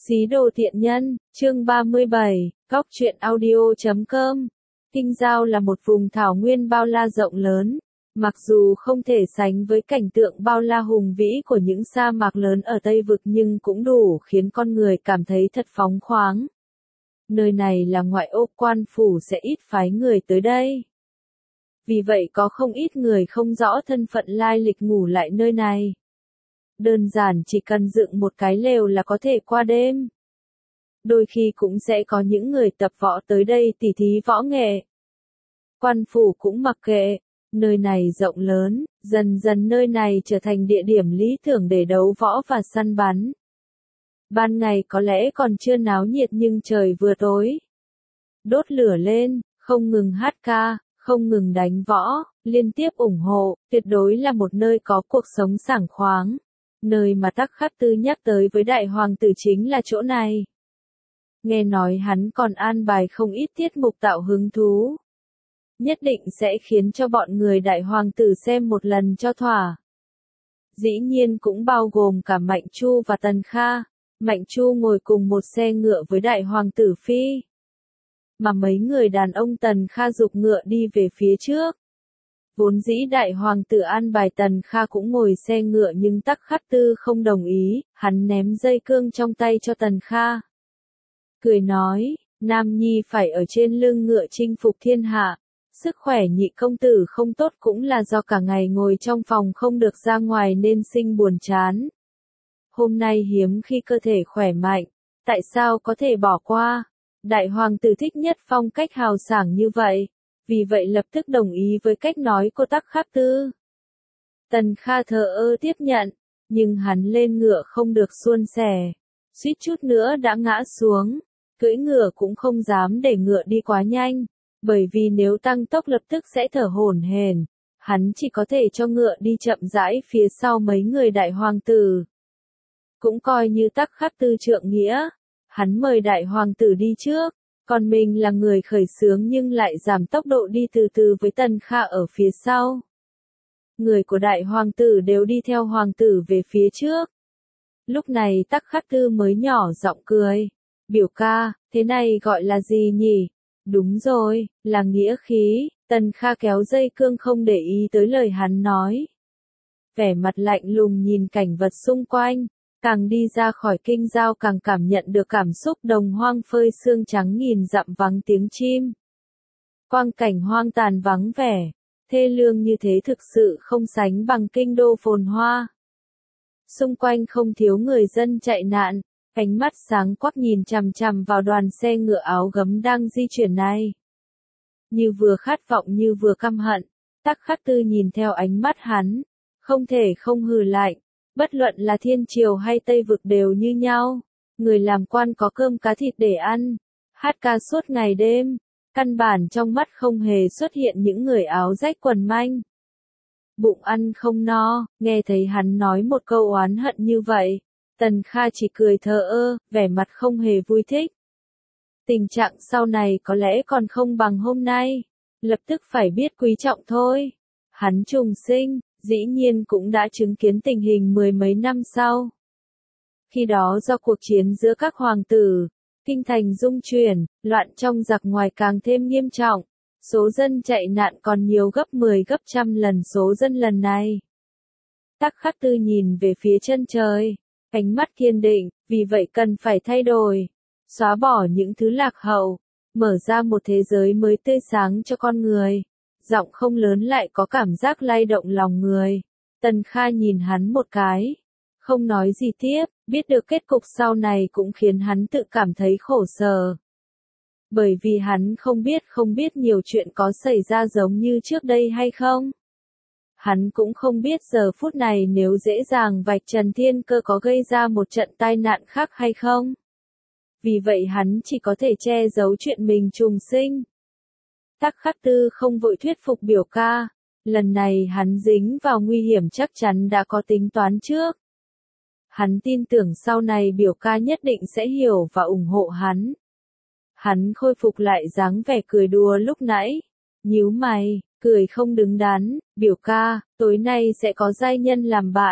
Xí đồ tiện nhân, chương 37, góc truyện audio.com. Kinh Giao là một vùng thảo nguyên bao la rộng lớn, mặc dù không thể sánh với cảnh tượng bao la hùng vĩ của những sa mạc lớn ở Tây Vực nhưng cũng đủ khiến con người cảm thấy thật phóng khoáng. Nơi này là ngoại ô, quan phủ sẽ ít phái người tới đây. Vì vậy có không ít người không rõ thân phận lai lịch ngủ lại nơi này. Đơn giản chỉ cần dựng một cái lều là có thể qua đêm. Đôi khi cũng sẽ có những người tập võ tới đây tỉ thí võ nghệ. Quan phủ cũng mặc kệ, nơi này rộng lớn, dần dần nơi này trở thành địa điểm lý tưởng để đấu võ và săn bắn. Ban ngày có lẽ còn chưa náo nhiệt nhưng trời vừa tối. Đốt lửa lên, không ngừng hát ca, không ngừng đánh võ, liên tiếp ủng hộ, tuyệt đối là một nơi có cuộc sống sảng khoáng. Nơi mà Tắc Khắc Tư nhắc tới với đại hoàng tử chính là chỗ này. Nghe nói hắn còn an bài không ít tiết mục tạo hứng thú. Nhất định sẽ khiến cho bọn người đại hoàng tử xem một lần cho thỏa. Dĩ nhiên cũng bao gồm cả Mạnh Chu và Tần Kha. Mạnh Chu ngồi cùng một xe ngựa với đại hoàng tử Phi. Mà mấy người đàn ông Tần Kha giục ngựa đi về phía trước. Vốn dĩ đại hoàng tử an bài Tần Kha cũng ngồi xe ngựa nhưng Tắc Khắc Tư không đồng ý, hắn ném dây cương trong tay cho Tần Kha. Cười nói, Nam Nhi phải ở trên lưng ngựa chinh phục thiên hạ, sức khỏe nhị công tử không tốt cũng là do cả ngày ngồi trong phòng không được ra ngoài nên sinh buồn chán. Hôm nay hiếm khi cơ thể khỏe mạnh, tại sao có thể bỏ qua? Đại hoàng tử thích nhất phong cách hào sảng như vậy. Vì vậy lập tức đồng ý với cách nói của Tắc Khắc Tư. Tần Kha thờ ơ tiếp nhận, nhưng hắn lên ngựa không được suôn sẻ, suýt chút nữa đã ngã xuống, cưỡi ngựa cũng không dám để ngựa đi quá nhanh, bởi vì nếu tăng tốc lập tức sẽ thở hổn hển, hắn chỉ có thể cho ngựa đi chậm rãi phía sau mấy người đại hoàng tử. Cũng coi như Tắc Khắc Tư trượng nghĩa, hắn mời đại hoàng tử đi trước. Còn mình là người khởi xướng nhưng lại giảm tốc độ đi từ từ với Tần Kha ở phía sau. Người của đại hoàng tử đều đi theo hoàng tử về phía trước. Lúc này Tắc Khắc Tư mới nhỏ giọng cười. Biểu ca, thế này gọi là gì nhỉ? Đúng rồi, là nghĩa khí. Tần Kha kéo dây cương không để ý tới lời hắn nói. Vẻ mặt lạnh lùng nhìn cảnh vật xung quanh. Càng đi ra khỏi Kinh Giao càng cảm nhận được cảm xúc đồng hoang phơi sương trắng nghìn dặm vắng tiếng chim. Quang cảnh hoang tàn vắng vẻ, thê lương như thế thực sự không sánh bằng kinh đô phồn hoa. Xung quanh không thiếu người dân chạy nạn, ánh mắt sáng quắc nhìn chằm chằm vào đoàn xe ngựa áo gấm đang di chuyển này. Như vừa khát vọng như vừa căm hận, Tắc Khắc Tư nhìn theo ánh mắt hắn, không thể không hừ lạnh. Bất luận là thiên triều hay Tây Vực đều như nhau, người làm quan có cơm cá thịt để ăn, hát ca suốt ngày đêm, căn bản trong mắt không hề xuất hiện những người áo rách quần manh. Bụng ăn không no, nghe thấy hắn nói một câu oán hận như vậy, Tần Kha chỉ cười thờ ơ, vẻ mặt không hề vui thích. Tình trạng sau này có lẽ còn không bằng hôm nay, lập tức phải biết quý trọng thôi. Hắn trùng sinh. Dĩ nhiên cũng đã chứng kiến tình hình mười mấy năm sau. Khi đó do cuộc chiến giữa các hoàng tử, kinh thành rung chuyển, loạn trong giặc ngoài càng thêm nghiêm trọng, số dân chạy nạn còn nhiều gấp 10 gấp trăm lần số dân lần này. Tắc Khắc Tư nhìn về phía chân trời, ánh mắt kiên định, vì vậy cần phải thay đổi, xóa bỏ những thứ lạc hậu, mở ra một thế giới mới tươi sáng cho con người. Giọng không lớn lại có cảm giác lay động lòng người. Tần Kha nhìn hắn một cái, không nói gì tiếp, biết được kết cục sau này cũng khiến hắn tự cảm thấy khổ sở. Bởi vì hắn không biết nhiều chuyện có xảy ra giống như trước đây hay không. Hắn cũng không biết giờ phút này nếu dễ dàng vạch trần thiên cơ có gây ra một trận tai nạn khác hay không. Vì vậy hắn chỉ có thể che giấu chuyện mình trùng sinh. Tắc Khắc Tư không vội thuyết phục biểu ca, lần này hắn dính vào nguy hiểm chắc chắn đã có tính toán trước. Hắn tin tưởng sau này biểu ca nhất định sẽ hiểu và ủng hộ hắn. Hắn khôi phục lại dáng vẻ cười đùa lúc nãy, nhíu mày, cười không đứng đắn, biểu ca, tối nay sẽ có giai nhân làm bạn,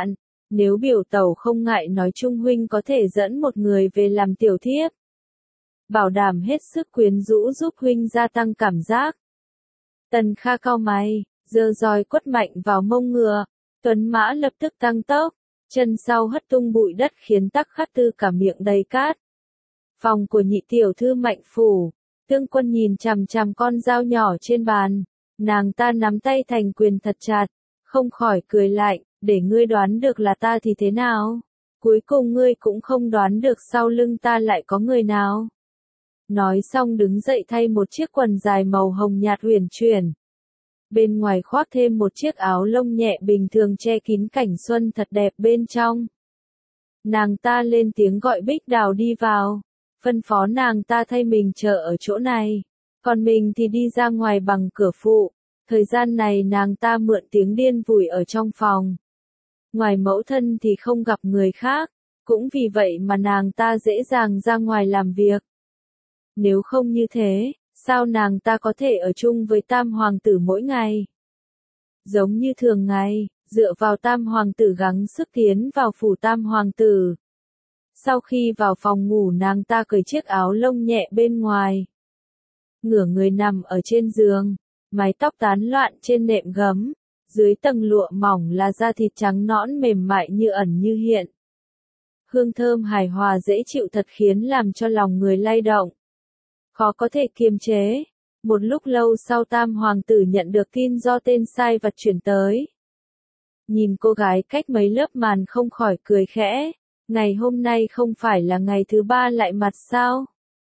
Nếu biểu tẩu không ngại nói Trung huynh có thể dẫn một người về làm tiểu thiếp. Bảo đảm hết sức quyến rũ giúp huynh gia tăng cảm giác. Tần Kha cau mày, giơ roi quất mạnh vào mông ngựa, tuấn mã lập tức tăng tốc, chân sau hất tung bụi đất khiến Tắc Khắc Tư cả miệng đầy cát. Phòng của nhị tiểu thư Mạnh phủ, Tương Quân nhìn chằm chằm con dao nhỏ trên bàn, nàng ta nắm tay thành quyền thật chặt, không khỏi cười lạnh, để ngươi đoán được là ta thì thế nào? Cuối cùng ngươi cũng không đoán được sau lưng ta lại có người nào. Nói xong đứng dậy thay một chiếc quần dài màu hồng nhạt huyền chuyển. Bên ngoài khoác thêm một chiếc áo lông nhẹ bình thường che kín cảnh xuân thật đẹp bên trong. Nàng ta lên tiếng gọi Bích Đào đi vào, phân phó nàng ta thay mình chờ ở chỗ này, còn mình thì đi ra ngoài bằng cửa phụ. Thời gian này nàng ta mượn tiếng điên vùi ở trong phòng. Ngoài mẫu thân thì không gặp người khác, cũng vì vậy mà nàng ta dễ dàng ra ngoài làm việc. Nếu không như thế, sao nàng ta có thể ở chung với Tam Hoàng tử mỗi ngày? Giống như thường ngày, dựa vào Tam Hoàng tử gắng sức tiến vào phủ Tam Hoàng tử. Sau khi vào phòng ngủ nàng ta cởi chiếc áo lông nhẹ bên ngoài. Ngửa người nằm ở trên giường, mái tóc tán loạn trên nệm gấm, dưới tầng lụa mỏng là da thịt trắng nõn mềm mại như ẩn như hiện. Hương thơm hài hòa dễ chịu thật khiến làm cho lòng người lay động. Khó có thể kiềm chế. Một lúc lâu sau Tam Hoàng tử nhận được tin do tên sai vặt chuyển tới. Nhìn cô gái cách mấy lớp màn không khỏi cười khẽ. Ngày hôm nay không phải là ngày thứ ba lại mặt sao?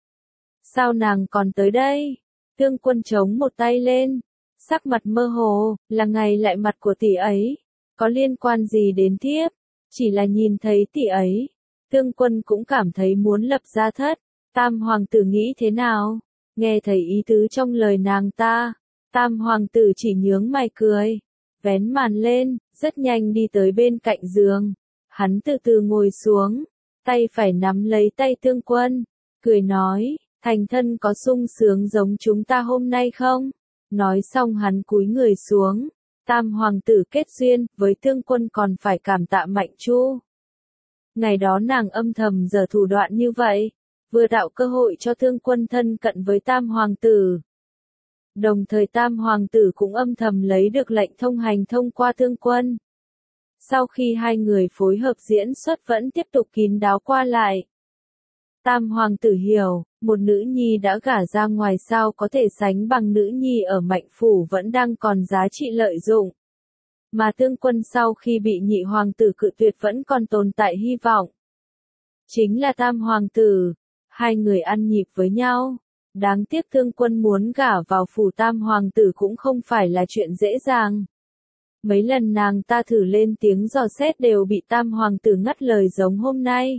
Sao nàng còn tới đây? Tương Quân chống một tay lên, sắc mặt mơ hồ, là ngày lại mặt của tỷ ấy, có liên quan gì đến thiếp? Chỉ là nhìn thấy tỷ ấy, Tương Quân cũng cảm thấy muốn lập gia thất. Tam Hoàng tử nghĩ thế nào? Nghe thấy ý tứ trong lời nàng ta, Tam Hoàng tử chỉ nhướng mày cười, vén màn lên, rất nhanh đi tới bên cạnh giường. Hắn từ từ ngồi xuống, tay phải nắm lấy tay Tương Quân, cười nói, thành thân có sung sướng giống chúng ta hôm nay không? Nói xong hắn cúi người xuống, Tam Hoàng tử kết duyên, với Tương Quân còn phải cảm tạ Mạnh Chu. Ngày đó nàng âm thầm giở thủ đoạn như vậy, vừa tạo cơ hội cho Tương Quân thân cận với Tam Hoàng tử. Đồng thời Tam Hoàng tử cũng âm thầm lấy được lệnh thông hành thông qua Tương Quân. Sau khi hai người phối hợp diễn xuất vẫn tiếp tục kín đáo qua lại. Tam Hoàng tử hiểu, một nữ nhi đã gả ra ngoài sao có thể sánh bằng nữ nhi ở Mạnh phủ vẫn đang còn giá trị lợi dụng. Mà Tương Quân sau khi bị nhị hoàng tử cự tuyệt vẫn còn tồn tại hy vọng. Chính là Tam Hoàng tử, hai người ăn nhịp với nhau. Đáng tiếc Tương Quân muốn gả vào phủ Tam Hoàng tử cũng không phải là chuyện dễ dàng. Mấy lần nàng ta thử lên tiếng dò xét đều bị Tam Hoàng tử ngắt lời giống hôm nay.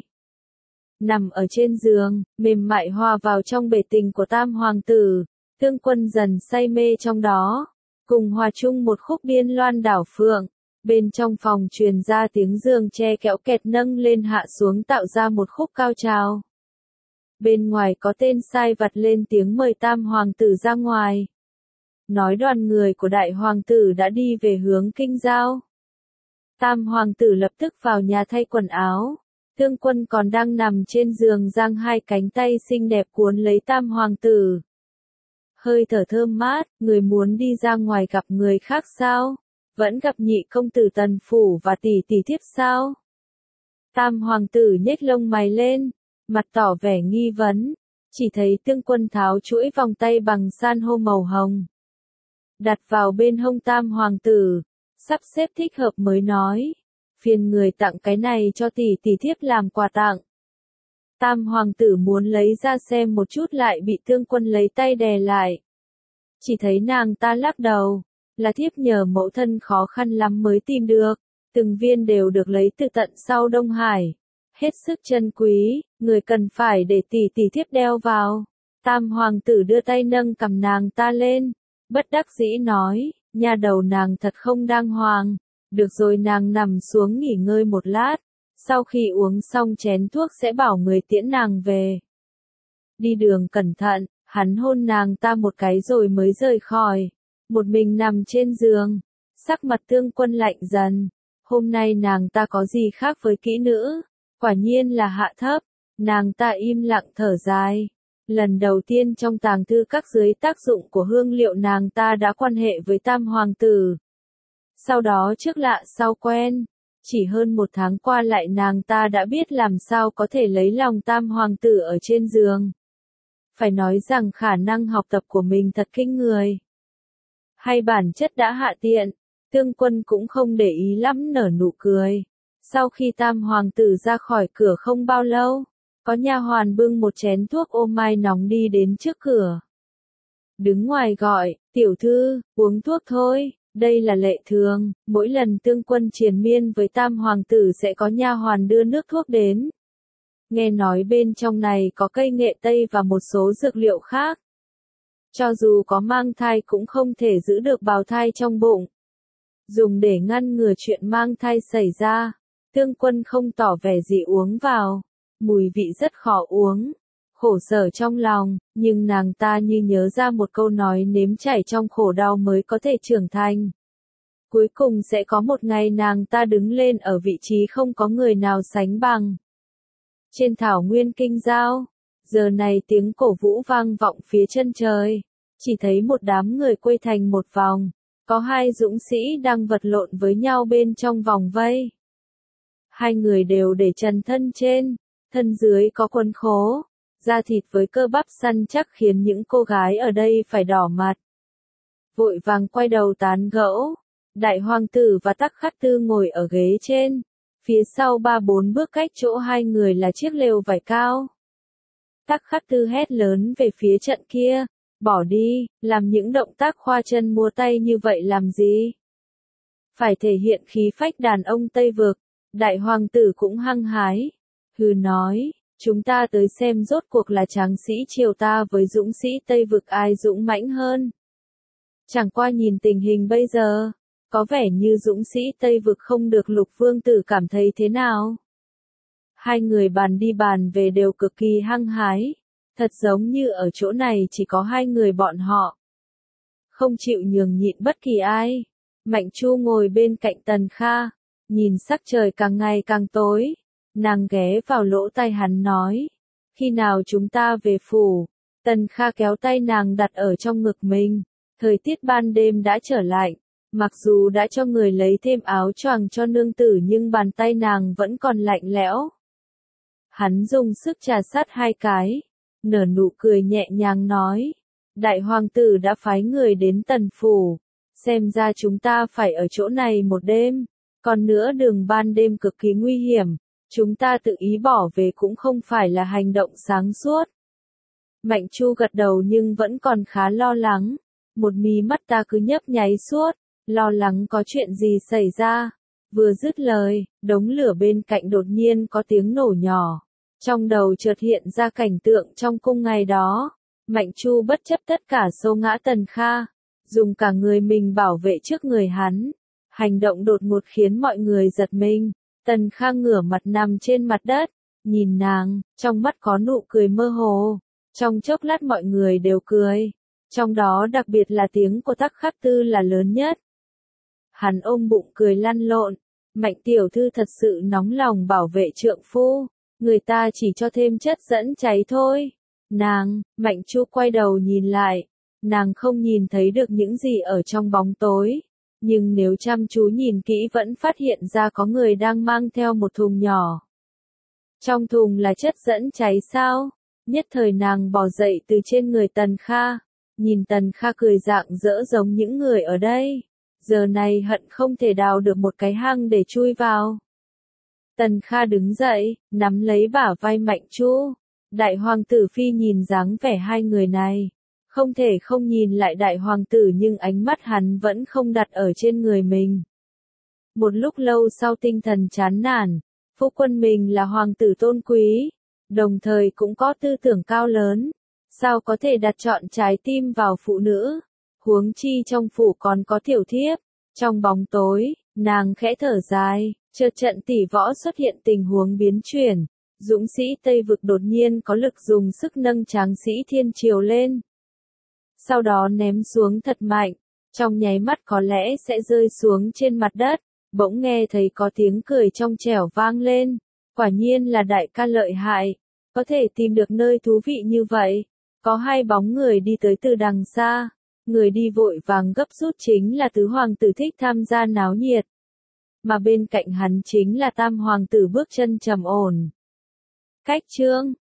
Nằm ở trên giường, mềm mại hòa vào trong bể tình của Tam Hoàng tử, Tương Quân dần say mê trong đó, cùng hòa chung một khúc điên loan đảo phượng. Bên trong phòng truyền ra tiếng giường tre kéo kẹt nâng lên hạ xuống tạo ra một khúc cao trào. Bên ngoài có tên sai vặt lên tiếng mời Tam Hoàng tử ra ngoài. Nói đoàn người của Đại Hoàng tử đã đi về hướng Kinh Giao. Tam Hoàng tử lập tức vào nhà thay quần áo. Tương Quân còn đang nằm trên giường giang hai cánh tay xinh đẹp cuốn lấy Tam Hoàng tử. Hơi thở thơm mát, người muốn đi ra ngoài gặp người khác sao? Vẫn gặp nhị công tử Tần phủ và tỷ tỷ thiếp sao? Tam Hoàng tử nhếch lông mày lên, mặt tỏ vẻ nghi vấn. Chỉ thấy Tương Quân tháo chuỗi vòng tay bằng san hô màu hồng, đặt vào bên hông Tam Hoàng tử, sắp xếp thích hợp mới nói. Phiền người tặng cái này cho tỷ tỷ thiếp làm quà tặng. Tam Hoàng tử muốn lấy ra xem một chút lại bị Tương Quân lấy tay đè lại. Chỉ thấy nàng ta lắc đầu, là thiếp nhờ mẫu thân khó khăn lắm mới tìm được, từng viên đều được lấy từ tận sau Đông Hải. Hết sức chân quý, người cần phải để tỷ tỷ thiếp đeo vào. Tam Hoàng tử đưa tay nâng cầm nàng ta lên, bất đắc dĩ nói, nha đầu nàng thật không đàng hoàng. Được rồi, nàng nằm xuống nghỉ ngơi một lát, sau khi uống xong chén thuốc sẽ bảo người tiễn nàng về. Đi đường cẩn thận, hắn hôn nàng ta một cái rồi mới rời khỏi. Một mình nằm trên giường, sắc mặt Tương Quân lạnh dần, Hôm nay nàng ta có gì khác với kỹ nữ? Quả nhiên là hạ thấp. Nàng ta im lặng thở dài. Lần đầu tiên trong tàng thư các dưới tác dụng của hương liệu nàng ta đã quan hệ với tam hoàng tử. Sau đó trước lạ sau quen. Chỉ hơn 1 tháng qua lại nàng ta đã biết làm sao có thể lấy lòng tam hoàng tử ở trên giường. Phải nói rằng khả năng học tập của mình thật kinh người. Hay bản chất đã hạ tiện, Tương Quân cũng không để ý lắm nở nụ cười. Sau khi tam hoàng tử ra khỏi cửa không bao lâu, có nha hoàn bưng một chén thuốc ô mai nóng đi đến trước cửa. Đứng ngoài gọi, tiểu thư, uống thuốc thôi, đây là lệ thường, mỗi lần Tương Quân triền miên với tam hoàng tử sẽ có nha hoàn đưa nước thuốc đến. Nghe nói bên trong này có cây nghệ tây và một số dược liệu khác. Cho dù có mang thai cũng không thể giữ được bào thai trong bụng. Dùng để ngăn ngừa chuyện mang thai xảy ra. Tương Quân không tỏ vẻ gì uống vào. Mùi vị rất khó uống. Khổ sở trong lòng, nhưng nàng ta như nhớ ra một câu nói nếm trải trong khổ đau mới có thể trưởng thành. Cuối cùng sẽ có một ngày nàng ta đứng lên ở vị trí không có người nào sánh bằng. Trên thảo nguyên Kinh Giao, giờ này tiếng cổ vũ vang vọng phía chân trời. Chỉ thấy một đám người quây thành một vòng. Có 2 dũng sĩ đang vật lộn với nhau bên trong vòng vây. 2 người đều để trần thân trên, thân dưới có quần khố, da thịt với cơ bắp săn chắc khiến những cô gái ở đây phải đỏ mặt. Vội vàng quay đầu tán gẫu, đại hoàng tử và Tắc Khắc Tư ngồi ở ghế trên, phía sau 3-4 bước cách chỗ 2 người là chiếc lều vải cao. Tắc Khắc Tư hét lớn về phía trận kia. Bỏ đi, làm những động tác khoa chân múa tay như vậy làm gì? Phải thể hiện khí phách đàn ông Tây Vực. Đại hoàng tử cũng hăng hái. Hừ nói, chúng ta tới xem rốt cuộc là tráng sĩ triều ta với dũng sĩ Tây Vực ai dũng mãnh hơn. Chẳng qua nhìn tình hình bây giờ, có vẻ như dũng sĩ Tây Vực không được Lục Vương tử cảm thấy thế nào. 2 người bàn đi bàn về đều cực kỳ hăng hái. Thật giống như ở chỗ này chỉ có 2 người bọn họ. Không chịu nhường nhịn bất kỳ ai. Mạnh Chu ngồi bên cạnh Tần Kha. Nhìn sắc trời càng ngày càng tối. Nàng ghé vào lỗ tai hắn nói. Khi nào chúng ta về phủ? Tần Kha kéo tay nàng đặt ở trong ngực mình. Thời tiết ban đêm đã trở lạnh. Mặc dù đã cho người lấy thêm áo choàng cho nương tử nhưng bàn tay nàng vẫn còn lạnh lẽo. Hắn dùng sức trà sát 2 cái. Nở nụ cười nhẹ nhàng nói. Đại hoàng tử đã phái người đến Tần phủ. Xem ra chúng ta phải ở chỗ này một đêm. Còn nữa đường ban đêm cực kỳ nguy hiểm. Chúng ta tự ý bỏ về cũng không phải là hành động sáng suốt. Mạnh Chu gật đầu nhưng vẫn còn khá lo lắng. Một mí mắt ta cứ nhấp nháy suốt. Lo lắng có chuyện gì xảy ra. Vừa dứt lời, đống lửa bên cạnh đột nhiên có tiếng nổ nhỏ. Trong đầu chợt hiện ra cảnh tượng trong cung ngày đó. Mạnh Chu bất chấp tất cả xô ngã Tần Kha. Dùng cả người mình bảo vệ trước người hắn. Hành động đột ngột khiến mọi người giật mình. Tần Kha ngửa mặt nằm trên mặt đất. Nhìn nàng, trong mắt có nụ cười mơ hồ. Trong chốc lát mọi người đều cười. Trong đó đặc biệt là tiếng của Tắc Khắc Tư là lớn nhất. Hắn ôm bụng cười lăn lộn. Mạnh tiểu thư thật sự nóng lòng bảo vệ trượng phu. Người ta chỉ cho thêm chất dẫn cháy thôi. Nàng, Mạnh Chu quay đầu nhìn lại. Nàng không nhìn thấy được những gì ở trong bóng tối. Nhưng nếu chăm chú nhìn kỹ vẫn phát hiện ra có người đang mang theo một thùng nhỏ. Trong thùng là chất dẫn cháy sao? Nhất thời nàng bò dậy từ trên người Tần Kha. Nhìn Tần Kha cười rạng rỡ giống những người ở đây. Giờ này hận không thể đào được một cái hang để chui vào. Tần Kha đứng dậy, nắm lấy bả vai Mạnh Chu. Đại hoàng tử phi nhìn dáng vẻ 2 người này. Không thể không nhìn lại đại hoàng tử nhưng ánh mắt hắn vẫn không đặt ở trên người mình. Một lúc lâu sau tinh thần chán nản, phu quân mình là hoàng tử tôn quý, đồng thời cũng có tư tưởng cao lớn. Sao có thể đặt trọn trái tim vào phụ nữ? Huống chi trong phủ còn có tiểu thiếp. Trong bóng tối, nàng khẽ thở dài, chợt trận tỷ võ xuất hiện tình huống biến chuyển. Dũng sĩ Tây Vực đột nhiên có lực dùng sức nâng tráng sĩ Thiên Triều lên. Sau đó ném xuống thật mạnh, trong nháy mắt có lẽ sẽ rơi xuống trên mặt đất. Bỗng nghe thấy có tiếng cười trong trẻo vang lên. Quả nhiên là đại ca lợi hại. Có thể tìm được nơi thú vị như vậy. Có hai bóng người đi tới từ đằng xa. Người đi vội vàng gấp rút chính là tứ hoàng tử thích tham gia náo nhiệt. Mà bên cạnh hắn chính là tam hoàng tử bước chân trầm ổn. Cách chương